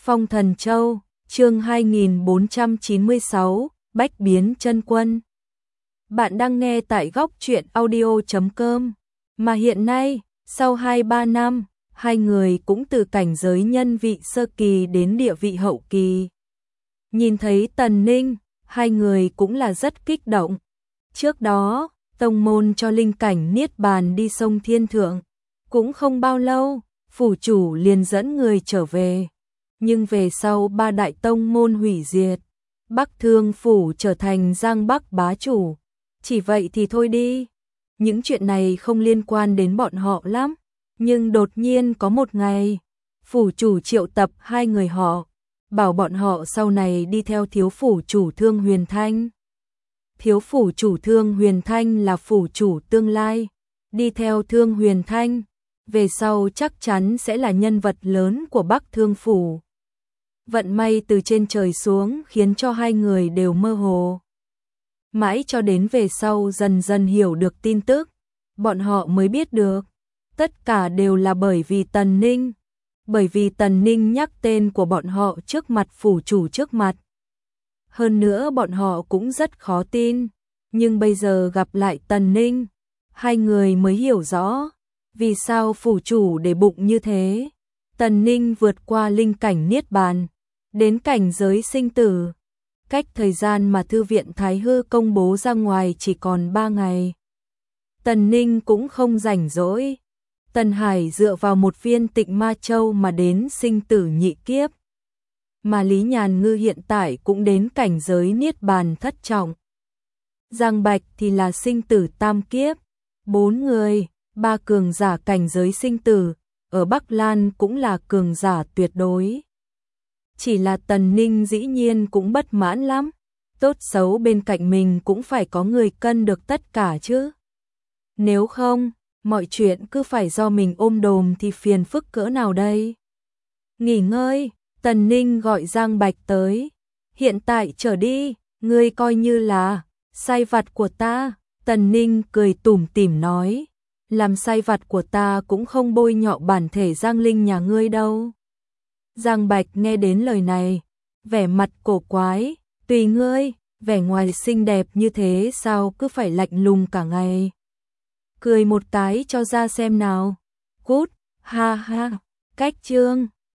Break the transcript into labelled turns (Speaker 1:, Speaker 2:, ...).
Speaker 1: Phong Thần Châu, chương 2496, Bách biến chân quân. Bạn đang nghe tại góc truyện audio.com. Mà hiện nay, sau 2-3 năm, hai người cũng từ cảnh giới nhân vị sơ kỳ đến địa vị hậu kỳ. Nhìn thấy Tần Ninh, hai người cũng là rất kích động. Trước đó, tông môn cho linh cảnh niết bàn đi sông Thiên Thượng. Cũng không bao lâu, phủ chủ liền dẫn người trở về. Nhưng về sau ba đại tông môn hủy diệt, Bắc Thương phủ trở thành Giang Bắc bá chủ. Chỉ vậy thì thôi đi. Những chuyện này không liên quan đến bọn họ lắm. Nhưng đột nhiên có một ngày, phủ chủ triệu tập hai người họ, bảo bọn họ sau này đi theo thiếu phủ chủ Thương Huyền Thanh. Thiếu phủ chủ Thương Huyền Thanh là phủ chủ tương lai. Đi theo Thương Huyền Thanh, về sau chắc chắn sẽ là nhân vật lớn của Bắc Thương phủ. Vận may từ trên trời xuống khiến cho hai người đều mơ hồ. Mãi cho đến về sau dần dần hiểu được tin tức, bọn họ mới biết được. Tất cả đều là bởi vì Tần Ninh. Bởi vì Tần Ninh nhắc tên của bọn họ trước mặt phủ chủ trước mặt. Hơn nữa bọn họ cũng rất khó tin. Nhưng bây giờ gặp lại Tần Ninh, hai người mới hiểu rõ vì sao phủ chủ để bụng như thế. Tần Ninh vượt qua linh cảnh niết bàn, đến cảnh giới sinh tử. Cách thời gian mà Thư viện Thái Hư công bố ra ngoài chỉ còn 3 ngày. Tần Ninh cũng không rảnh rỗi. Tần Hải dựa vào một viên Tịnh Ma Châu mà đến sinh tử nhị kiếp. Mà Lý Nhàn Ngư hiện tại cũng đến cảnh giới niết bàn thất trọng. Giang Bạch thì là sinh tử tam kiếp. 4 người, 3 cường giả cảnh giới sinh tử, ở Bắc Lan cũng là cường giả tuyệt đối. Chỉ là Tần Ninh dĩ nhiên cũng bất mãn lắm. Tốt xấu bên cạnh mình cũng phải có người cân được tất cả chứ. Nếu không, mọi chuyện cứ phải do mình ôm đồm thì phiền phức cỡ nào đây. Nghỉ ngơi, Tần Ninh gọi Giang Bạch tới. Hiện tại trở đi, ngươi coi như là sai vặt của ta. Tần Ninh cười tủm tỉm nói. Làm sai vặt của ta cũng không bôi nhọ bản thể Giang Linh nhà ngươi đâu. Giang Bạch nghe đến lời này, vẻ mặt cổ quái. Tùy ngươi, vẻ ngoài xinh đẹp như thế sao cứ phải lạnh lùng cả ngày. Cười một cái cho ra xem nào. Cút, ha ha, cách chương.